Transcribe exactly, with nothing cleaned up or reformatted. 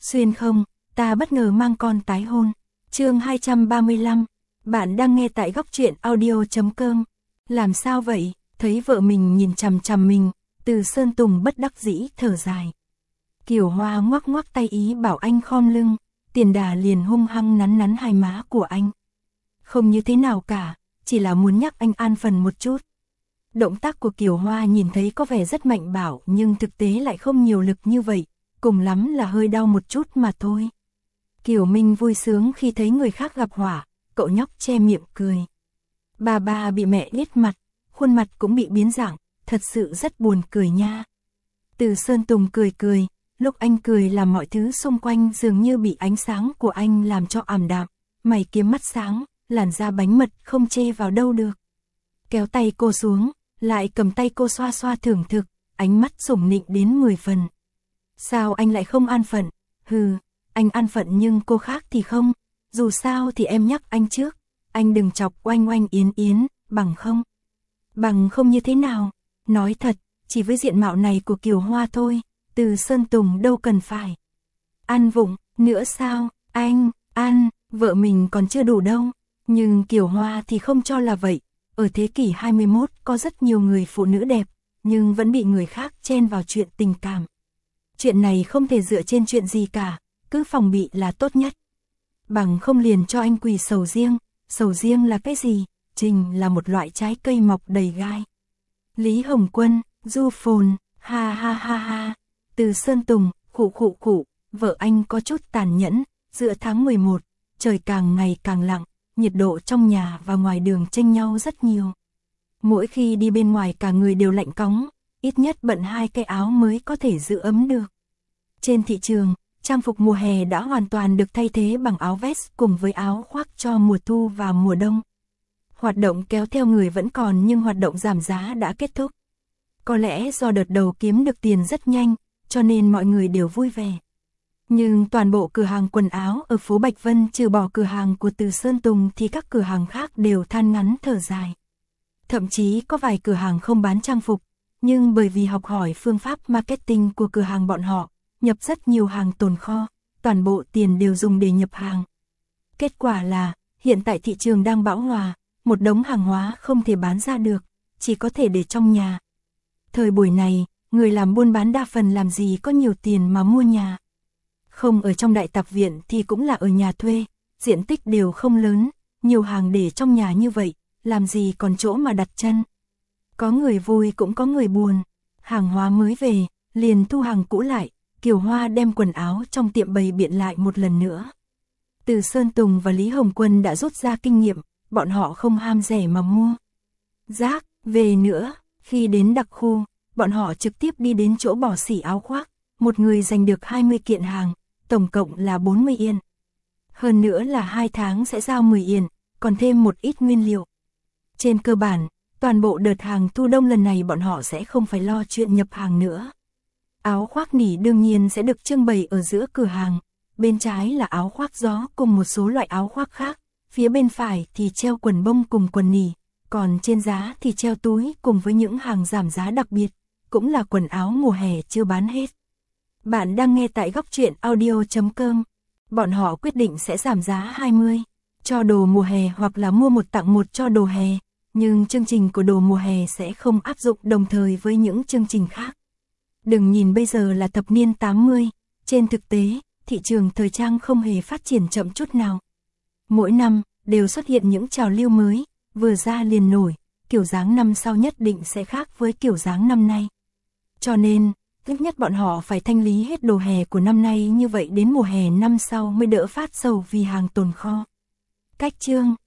Xuyên không, ta bất ngờ mang con tái hôn. Chương hai trăm ba mươi lăm. Bạn đang nghe tại góc truyện audio chấm com. Làm sao vậy? Thấy vợ mình nhìn chằm chằm mình, Từ Sơn Tùng bất đắc dĩ thở dài. Kiều Hoa ngoắc ngoắc tay ý bảo anh khom lưng, Tiền Đà liền hung hăng nắn nắn hai má của anh. Không như thế nào cả, chỉ là muốn nhắc anh an phần một chút. Động tác của Kiều Hoa nhìn thấy có vẻ rất mạnh bạo nhưng thực tế lại không nhiều lực như vậy, cùng lắm là hơi đau một chút mà thôi. Kiều Minh vui sướng khi thấy người khác gặp họa, cậu nhóc che miệng cười. Bà bà bị mẹ điếc mặt, khuôn mặt cũng bị biến dạng, thật sự rất buồn cười nha. Từ Sơn Tùng cười cười, lúc anh cười làm mọi thứ xung quanh dường như bị ánh sáng của anh làm cho ảm đạm, mày kiếm mắt sáng, làn da bánh mật không chê vào đâu được. Kéo tay cô xuống, lại cầm tay cô xoa xoa thưởng thực, ánh mắt sủng nịnh đến mười phần. Sao anh lại không an phận? Hừ, anh an phận nhưng cô khác thì không, dù sao thì em nhắc anh trước, anh đừng chọc oanh oanh yến yến, bằng không. Bằng không như thế nào? Nói thật, chỉ với diện mạo này của Kiều Hoa thôi, Từ Sơn Tùng đâu cần phải ăn vụng nữa sao? Anh, ăn, vợ mình còn chưa đủ đâu. Nhưng Kiều Hoa thì không cho là vậy. Ở thế kỷ hai mươi mốt có rất nhiều người phụ nữ đẹp, nhưng vẫn bị người khác chen vào chuyện tình cảm. Chuyện này không thể dựa trên chuyện gì cả, cứ phòng bị là tốt nhất. Bằng không liền cho anh quỳ sầu riêng. Sầu riêng là cái gì? Trình là một loại trái cây mọc đầy gai. Lý Hồng Quân, Du Phồn, ha ha ha ha. Từ Sơn Tùng, khụ khụ khụ, vợ anh có chút tàn nhẫn. Giữa tháng mười một, trời càng ngày càng lặng, nhiệt độ trong nhà và ngoài đường chênh nhau rất nhiều. Mỗi khi đi bên ngoài cả người đều lạnh cóng, ít nhất bận hai cái áo mới có thể giữ ấm được. Trên thị trường, trang phục mùa hè đã hoàn toàn được thay thế bằng áo vest cùng với áo khoác cho mùa thu và mùa đông. Hoạt động kéo theo người vẫn còn nhưng hoạt động giảm giá đã kết thúc. Có lẽ do đợt đầu kiếm được tiền rất nhanh, cho nên mọi người đều vui vẻ. Nhưng toàn bộ cửa hàng quần áo ở phố Bạch Vân trừ bỏ cửa hàng của Từ Sơn Tùng thì các cửa hàng khác đều than ngắn thở dài. Thậm chí có vài cửa hàng không bán trang phục, nhưng bởi vì học hỏi phương pháp marketing của cửa hàng bọn họ, nhập rất nhiều hàng tồn kho, toàn bộ tiền đều dùng để nhập hàng. Kết quả là, hiện tại thị trường đang bão hòa, một đống hàng hóa không thể bán ra được, chỉ có thể để trong nhà. Thời buổi này, người làm buôn bán đa phần làm gì có nhiều tiền mà mua nhà. Không ở trong đại tạp viện thì cũng là ở nhà thuê, diện tích đều không lớn, nhiều hàng để trong nhà như vậy, làm gì còn chỗ mà đặt chân. Có người vui cũng có người buồn, hàng hóa mới về, liền thu hàng cũ lại, Kiều Hoa đem quần áo trong tiệm bày biện lại một lần nữa. Từ Sơn Tùng và Lý Hồng Quân đã rút ra kinh nghiệm, bọn họ không ham rẻ mà mua. Rác, về nữa, khi đến đặc khu, bọn họ trực tiếp đi đến chỗ bỏ xỉ áo khoác, một người giành được hai mươi kiện hàng, tổng cộng là bốn mươi yên. Hơn nữa là hai tháng sẽ giao mười yên, còn thêm một ít nguyên liệu. Trên cơ bản, toàn bộ đợt hàng thu đông lần này bọn họ sẽ không phải lo chuyện nhập hàng nữa. Áo khoác nỉ đương nhiên sẽ được trưng bày ở giữa cửa hàng, bên trái là áo khoác gió cùng một số loại áo khoác khác, phía bên phải thì treo quần bông cùng quần nỉ, còn trên giá thì treo túi cùng với những hàng giảm giá đặc biệt, cũng là quần áo mùa hè chưa bán hết. Bạn đang nghe tại góc truyện audio chấm com. Bọn họ quyết định sẽ giảm giá hai mươi cho đồ mùa hè hoặc là mua một tặng một cho đồ hè, nhưng chương trình của đồ mùa hè sẽ không áp dụng đồng thời với những chương trình khác. Đừng nhìn bây giờ là thập niên tám mươi, trên thực tế, thị trường thời trang không hề phát triển chậm chút nào. Mỗi năm, đều xuất hiện những trào lưu mới, vừa ra liền nổi, kiểu dáng năm sau nhất định sẽ khác với kiểu dáng năm nay. Cho nên, ít nhất bọn họ phải thanh lý hết đồ hè của năm nay như vậy đến mùa hè năm sau mới đỡ phát sầu vì hàng tồn kho. Cách chương